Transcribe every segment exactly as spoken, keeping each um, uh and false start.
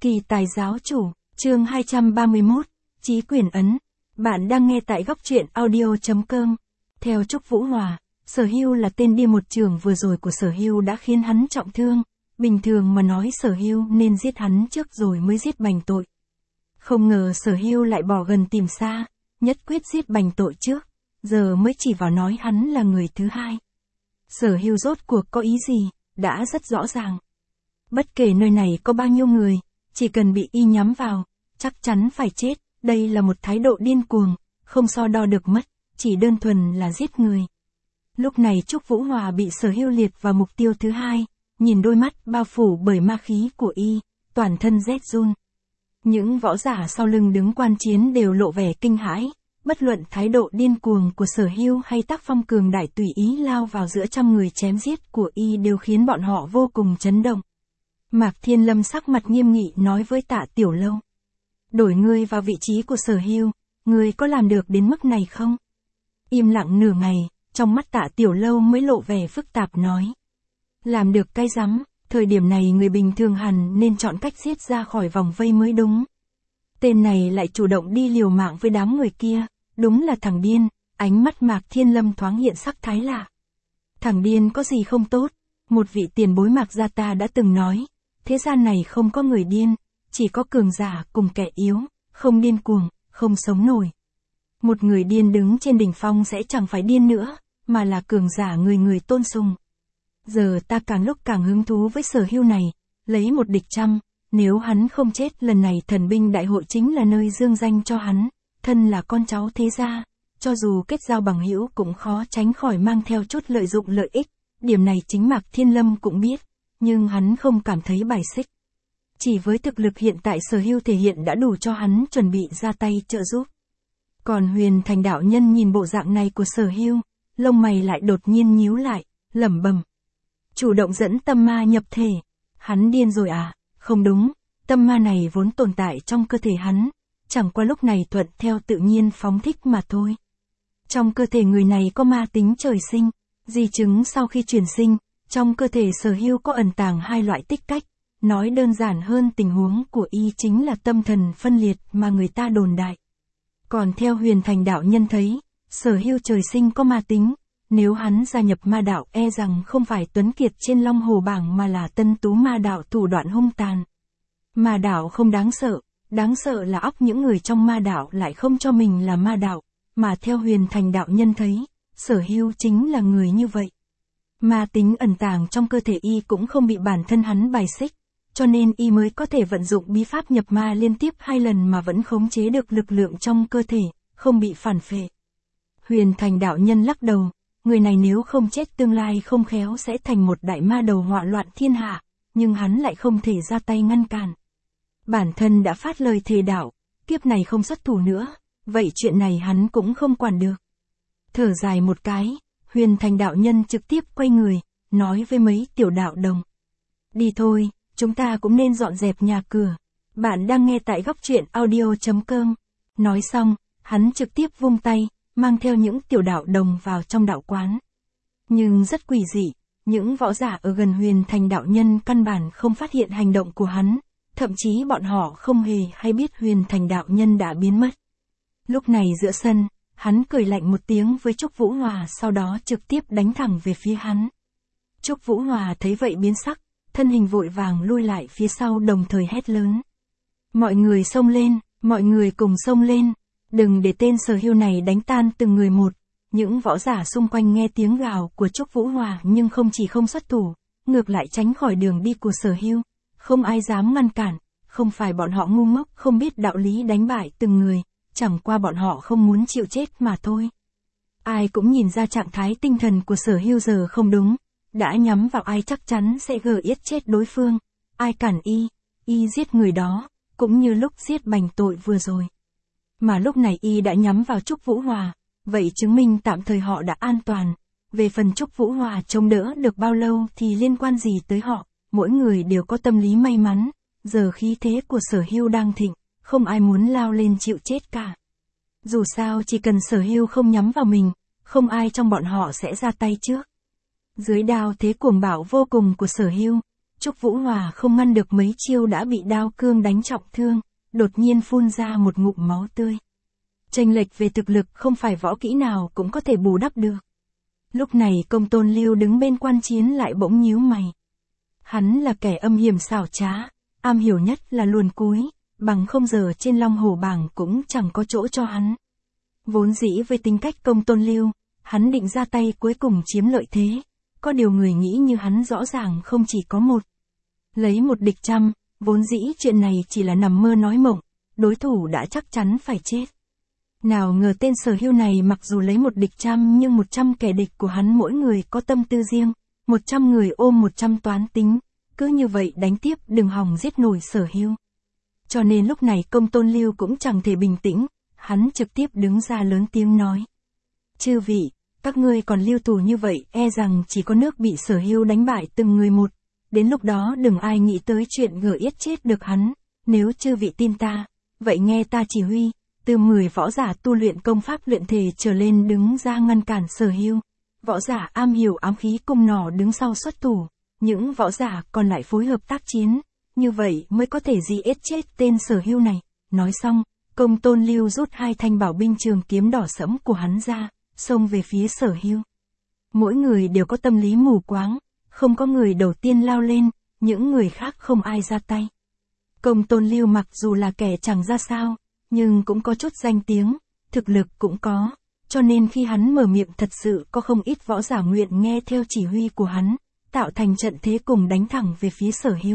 Kỳ tài giáo chủ, chương hai trăm ba mươi mốt, Chí quyền ấn. Bạn đang nghe tại góc truyện audio chấm com. Theo Trúc Vũ Hòa, Sở Hưu là tên đi một trường vừa rồi của Sở Hưu đã khiến hắn trọng thương. Bình thường mà nói Sở Hưu nên giết hắn trước rồi mới giết Bành Tội. Không ngờ Sở Hưu lại bỏ gần tìm xa, nhất quyết giết Bành Tội trước, giờ mới chỉ vào nói hắn là người thứ hai. Sở Hưu rốt cuộc có ý gì, đã rất rõ ràng. Bất kể nơi này có bao nhiêu người, chỉ cần bị y nhắm vào, chắc chắn phải chết. Đây là một thái độ điên cuồng, không so đo được mất, chỉ đơn thuần là giết người. Lúc này Trúc Vũ Hòa bị Sở Hưu liệt vào mục tiêu thứ hai, nhìn đôi mắt bao phủ bởi ma khí của y, toàn thân rét run. Những võ giả sau lưng đứng quan chiến đều lộ vẻ kinh hãi, bất luận thái độ điên cuồng của Sở Hưu hay tác phong cường đại tùy ý lao vào giữa trăm người chém giết của y đều khiến bọn họ vô cùng chấn động. Mạc Thiên Lâm sắc mặt nghiêm nghị nói với Tạ Tiểu Lâu. Đổi ngươi vào vị trí của Sở Hưu, ngươi có làm được đến mức này không? Im lặng nửa ngày, trong mắt Tạ Tiểu Lâu mới lộ vẻ phức tạp nói. Làm được cái rắm, thời điểm này người bình thường hẳn nên chọn cách giết ra khỏi vòng vây mới đúng. Tên này lại chủ động đi liều mạng với đám người kia, đúng là thằng điên. Ánh mắt Mạc Thiên Lâm thoáng hiện sắc thái lạ. Thằng điên có gì không tốt, một vị tiền bối Mạc gia ta đã từng nói. Thế gian này không có người điên, chỉ có cường giả cùng kẻ yếu, không điên cuồng, không sống nổi. Một người điên đứng trên đỉnh phong sẽ chẳng phải điên nữa, mà là cường giả người người tôn sùng. Giờ ta càng lúc càng hứng thú với Sở Hưu này, lấy một địch trăm, nếu hắn không chết lần này thần binh đại hội chính là nơi dương danh cho hắn, thân là con cháu thế gia, cho dù kết giao bằng hữu cũng khó tránh khỏi mang theo chút lợi dụng lợi ích, điểm này chính Mạc Thiên Lâm cũng biết. Nhưng hắn không cảm thấy bài xích. Chỉ với thực lực hiện tại Sở Hưu thể hiện đã đủ cho hắn chuẩn bị ra tay trợ giúp. Còn Huyền Thành đạo nhân nhìn bộ dạng này của Sở Hưu, lông mày lại đột nhiên nhíu lại, lẩm bẩm. Chủ động dẫn tâm ma nhập thể. Hắn điên rồi à? Không đúng, tâm ma này vốn tồn tại trong cơ thể hắn, chẳng qua lúc này thuận theo tự nhiên phóng thích mà thôi. Trong cơ thể người này có ma tính trời sinh, di chứng sau khi chuyển sinh. Trong cơ thể Sở Hưu có ẩn tàng hai loại tích cách, nói đơn giản hơn tình huống của y chính là tâm thần phân liệt mà người ta đồn đại. Còn theo Huyền Thành đạo nhân thấy, Sở Hưu trời sinh có ma tính, nếu hắn gia nhập ma đạo e rằng không phải tuấn kiệt trên Long Hồ bảng mà là tân tú ma đạo thủ đoạn hung tàn. Ma đạo không đáng sợ, đáng sợ là óc những người trong ma đạo lại không cho mình là ma đạo, mà theo Huyền Thành đạo nhân thấy, Sở Hưu chính là người như vậy. Ma tính ẩn tàng trong cơ thể y cũng không bị bản thân hắn bài xích, cho nên y mới có thể vận dụng bí pháp nhập ma liên tiếp hai lần mà vẫn khống chế được lực lượng trong cơ thể, không bị phản phệ. Huyền Thành đạo nhân lắc đầu, người này nếu không chết tương lai không khéo sẽ thành một đại ma đầu họa loạn thiên hạ, nhưng hắn lại không thể ra tay ngăn cản. Bản thân đã phát lời thề đạo, kiếp này không xuất thủ nữa, vậy chuyện này hắn cũng không quản được. Thở dài một cái. Huyền Thành đạo nhân trực tiếp quay người, nói với mấy tiểu đạo đồng. Đi thôi, chúng ta cũng nên dọn dẹp nhà cửa. Bạn đang nghe tại góc truyện audio chấm com. Nói xong, hắn trực tiếp vung tay, mang theo những tiểu đạo đồng vào trong đạo quán. Nhưng rất quỷ dị, những võ giả ở gần Huyền Thành đạo nhân căn bản không phát hiện hành động của hắn, thậm chí bọn họ không hề hay biết Huyền Thành đạo nhân đã biến mất. Lúc này giữa sân, hắn cười lạnh một tiếng với Trúc Vũ Hòa sau đó trực tiếp đánh thẳng về phía hắn. Trúc Vũ Hòa thấy vậy biến sắc, thân hình vội vàng lui lại phía sau đồng thời hét lớn. Mọi người xông lên, mọi người cùng xông lên, đừng để tên Sở Hưu này đánh tan từng người một. Những võ giả xung quanh nghe tiếng gào của Trúc Vũ Hòa nhưng không chỉ không xuất thủ, ngược lại tránh khỏi đường đi của Sở Hưu, không ai dám ngăn cản, không phải bọn họ ngu ngốc không biết đạo lý đánh bại từng người. Chẳng qua bọn họ không muốn chịu chết mà thôi. Ai cũng nhìn ra trạng thái tinh thần của Sở Hưu giờ không đúng, đã nhắm vào ai chắc chắn sẽ gờ yết chết đối phương, ai cản y, y giết người đó, cũng như lúc giết Bành Tội vừa rồi. Mà lúc này y đã nhắm vào Trúc Vũ Hòa, vậy chứng minh tạm thời họ đã an toàn, về phần Trúc Vũ Hòa chống đỡ được bao lâu thì liên quan gì tới họ, mỗi người đều có tâm lý may mắn, giờ khí thế của Sở Hưu đang thịnh. Không ai muốn lao lên chịu chết cả. Dù sao chỉ cần Sở Hưu không nhắm vào mình, không ai trong bọn họ sẽ ra tay trước. Dưới đao thế cuồng bạo vô cùng của Sở Hưu, Trúc Vũ Hòa không ngăn được mấy chiêu đã bị đao cương đánh trọng thương, đột nhiên phun ra một ngụm máu tươi. Chênh lệch về thực lực không phải võ kỹ nào cũng có thể bù đắp được. Lúc này Công Tôn Lưu đứng bên quan chiến lại bỗng nhíu mày. Hắn là kẻ âm hiểm xảo trá, am hiểu nhất là luồn cúi, bằng không giờ trên Long Hổ bảng cũng chẳng có chỗ cho hắn. Vốn dĩ với tính cách Công Tôn Lưu, hắn định ra tay cuối cùng chiếm lợi thế, có điều người nghĩ như hắn rõ ràng không chỉ có một. Lấy một địch trăm, vốn dĩ chuyện này chỉ là nằm mơ nói mộng, đối thủ đã chắc chắn phải chết. Nào ngờ tên Sở Hưu này mặc dù lấy một địch trăm nhưng một trăm kẻ địch của hắn mỗi người có tâm tư riêng, một trăm người ôm một trăm toán tính, cứ như vậy đánh tiếp đừng hòng giết nổi Sở Hưu. Cho nên lúc này Công Tôn Lưu cũng chẳng thể bình tĩnh, hắn trực tiếp đứng ra lớn tiếng nói. Chư vị, các ngươi còn lưu thủ như vậy e rằng chỉ có nước bị Sở Hưu đánh bại từng người một, đến lúc đó đừng ai nghĩ tới chuyện gỡ yết chết được hắn, nếu chư vị tin ta, vậy nghe ta chỉ huy. Từ mười võ giả tu luyện công pháp luyện thể trở lên đứng ra ngăn cản Sở Hưu. Võ giả am hiểu ám khí cung nỏ đứng sau xuất thủ, những võ giả còn lại phối hợp tác chiến, như vậy mới có thể giết chết tên Sở Hưu này. Nói xong, Công Tôn Lưu rút hai thanh bảo binh trường kiếm đỏ sẫm của hắn ra, xông về phía Sở Hưu. Mỗi người đều có tâm lý mù quáng, không có người đầu tiên lao lên, những người khác không ai ra tay. Công Tôn Lưu mặc dù là kẻ chẳng ra sao, nhưng cũng có chút danh tiếng, thực lực cũng có, cho nên khi hắn mở miệng thật sự có không ít võ giả nguyện nghe theo chỉ huy của hắn, tạo thành trận thế cùng đánh thẳng về phía Sở Hưu.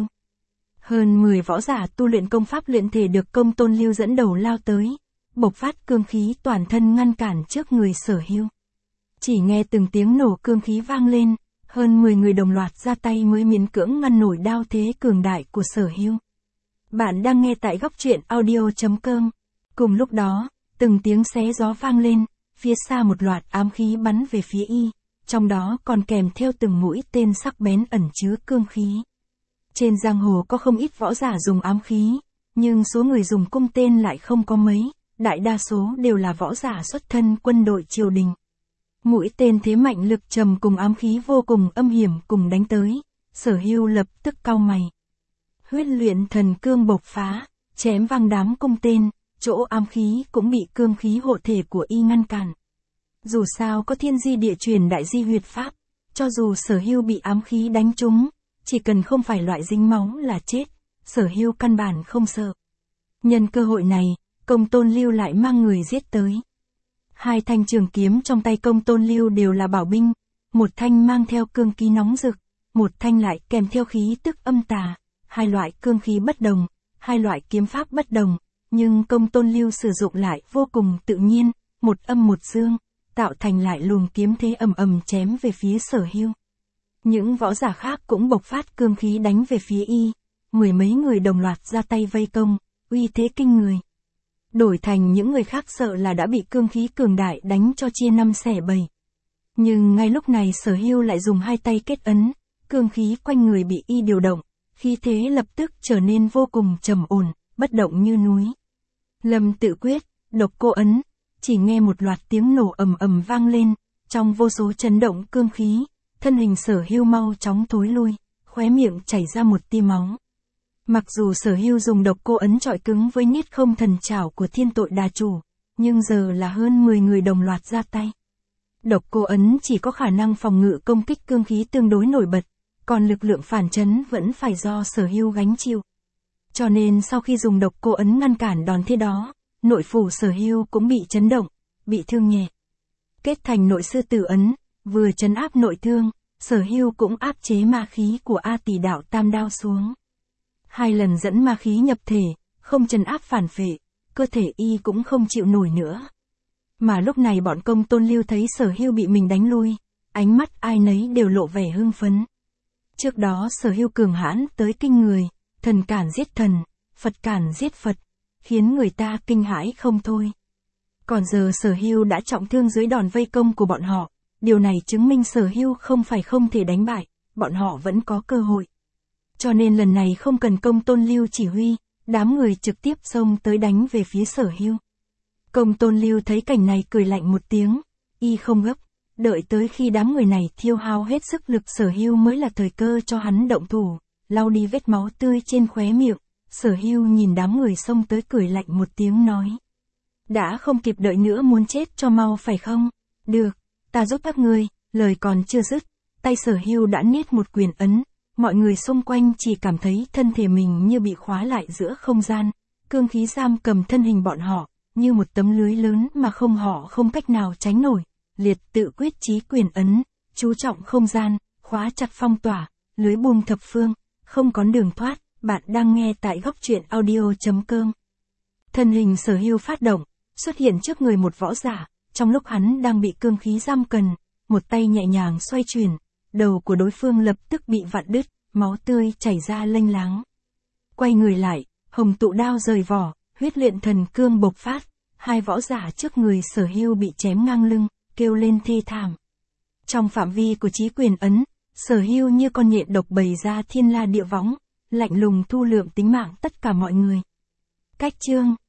Hơn mười võ giả tu luyện công pháp luyện thể được Công Tôn Lưu dẫn đầu lao tới, bộc phát cương khí toàn thân ngăn cản trước người Sở Hưu. Chỉ nghe từng tiếng nổ cương khí vang lên, hơn mười người đồng loạt ra tay mới miễn cưỡng ngăn nổi đao thế cường đại của Sở Hưu. Bạn đang nghe tại góc truyện audio chấm com. Cùng lúc đó, từng tiếng xé gió vang lên, phía xa một loạt ám khí bắn về phía y, trong đó còn kèm theo từng mũi tên sắc bén ẩn chứa cương khí. Trên giang hồ có không ít võ giả dùng ám khí, nhưng số người dùng cung tên lại không có mấy, đại đa số đều là võ giả xuất thân quân đội triều đình. Mũi tên thế mạnh lực trầm cùng ám khí vô cùng âm hiểm cùng đánh tới, Sở Hưu lập tức cau mày. Huyết luyện thần cương bộc phá, chém văng đám cung tên. Chỗ ám khí cũng bị cương khí hộ thể của y ngăn cản. Dù sao có thiên di địa truyền đại di huyệt pháp, cho dù Sở Hưu bị ám khí đánh trúng, chỉ cần không phải loại dính máu là chết, Sở Hưu căn bản không sợ. Nhân cơ hội này, Công Tôn Lưu lại mang người giết tới. Hai thanh trường kiếm trong tay Công Tôn Lưu đều là bảo binh, một thanh mang theo cương khí nóng rực, một thanh lại kèm theo khí tức âm tà, hai loại cương khí bất đồng, hai loại kiếm pháp bất đồng. Nhưng Công Tôn Lưu sử dụng lại vô cùng tự nhiên, một âm một dương, tạo thành lại luồng kiếm thế ầm ầm chém về phía Sở Hưu. Những võ giả khác cũng bộc phát cương khí đánh về phía y, mười mấy người đồng loạt ra tay vây công, uy thế kinh người. Đổi thành những người khác sợ là đã bị cương khí cường đại đánh cho chia năm xẻ bảy. Nhưng ngay lúc này Sở Hưu lại dùng hai tay kết ấn, cương khí quanh người bị y điều động, khí thế lập tức trở nên vô cùng trầm ổn, bất động như núi. Lâm tự quyết, độc cô ấn, chỉ nghe một loạt tiếng nổ ầm ầm vang lên, trong vô số chấn động cương khí, thân hình Sở Hưu mau chóng thối lui, khóe miệng chảy ra một tia máu. Mặc dù Sở Hưu dùng độc cô ấn chọi cứng với niết không thần trảo của thiên tội đà chủ, nhưng giờ là hơn mười người đồng loạt ra tay. Độc cô ấn chỉ có khả năng phòng ngự công kích cương khí tương đối nổi bật, còn lực lượng phản chấn vẫn phải do Sở Hưu gánh chịu. Cho nên sau khi dùng độc cô ấn ngăn cản đòn thế đó, nội phủ Sở Hưu cũng bị chấn động, bị thương nhẹ. Kết thành nội sư tử ấn, vừa trấn áp nội thương, Sở Hưu cũng áp chế ma khí của A Tỷ Đạo Tam Đao xuống. Hai lần dẫn ma khí nhập thể, không trấn áp phản phệ, cơ thể y cũng không chịu nổi nữa. Mà lúc này bọn Công Tôn Lưu thấy Sở Hưu bị mình đánh lui, ánh mắt ai nấy đều lộ vẻ hưng phấn. Trước đó Sở Hưu cường hãn tới kinh người, thần cản giết thần, Phật cản giết Phật, khiến người ta kinh hãi không thôi. Còn giờ Sở Hưu đã trọng thương dưới đòn vây công của bọn họ, điều này chứng minh Sở Hưu không phải không thể đánh bại, bọn họ vẫn có cơ hội. Cho nên lần này không cần Công Tôn Lưu chỉ huy, đám người trực tiếp xông tới đánh về phía Sở Hưu. Công Tôn Lưu thấy cảnh này cười lạnh một tiếng, y không gấp, đợi tới khi đám người này thiêu hao hết sức lực Sở Hưu mới là thời cơ cho hắn động thủ. lau đi vết máu tươi trên khóe miệng, Sở Hưu nhìn đám người xông tới cười lạnh một tiếng nói. Đã không kịp đợi nữa muốn chết cho mau phải không? Được, ta giúp các ngươi, lời còn chưa dứt, tay Sở Hưu đã niết một quyền ấn, mọi người xung quanh chỉ cảm thấy thân thể mình như bị khóa lại giữa không gian, cương khí giam cầm thân hình bọn họ, như một tấm lưới lớn mà không họ không cách nào tránh nổi. Liệt tự quyết chí quyền ấn, chú trọng không gian, khóa chặt phong tỏa, lưới buông thập phương, không có đường thoát. Bạn đang nghe tại góc truyện audio.com. Thân hình Sở Hưu phát động, xuất hiện trước người một võ giả, trong lúc hắn đang bị cương khí giam cầm, một tay nhẹ nhàng xoay chuyển, đầu của đối phương lập tức bị vặn đứt, máu tươi chảy ra lênh láng. Quay người lại, hồng tụ đao rời vỏ, huyết luyện thần cương bộc phát, hai võ giả trước người Sở Hưu bị chém ngang lưng, kêu lên thê thảm. Trong phạm vi của chí quyền ấn, Sở Hưu như con nhện độc bày ra thiên la địa võng, lạnh lùng thu lượm tính mạng tất cả mọi người. Cách chương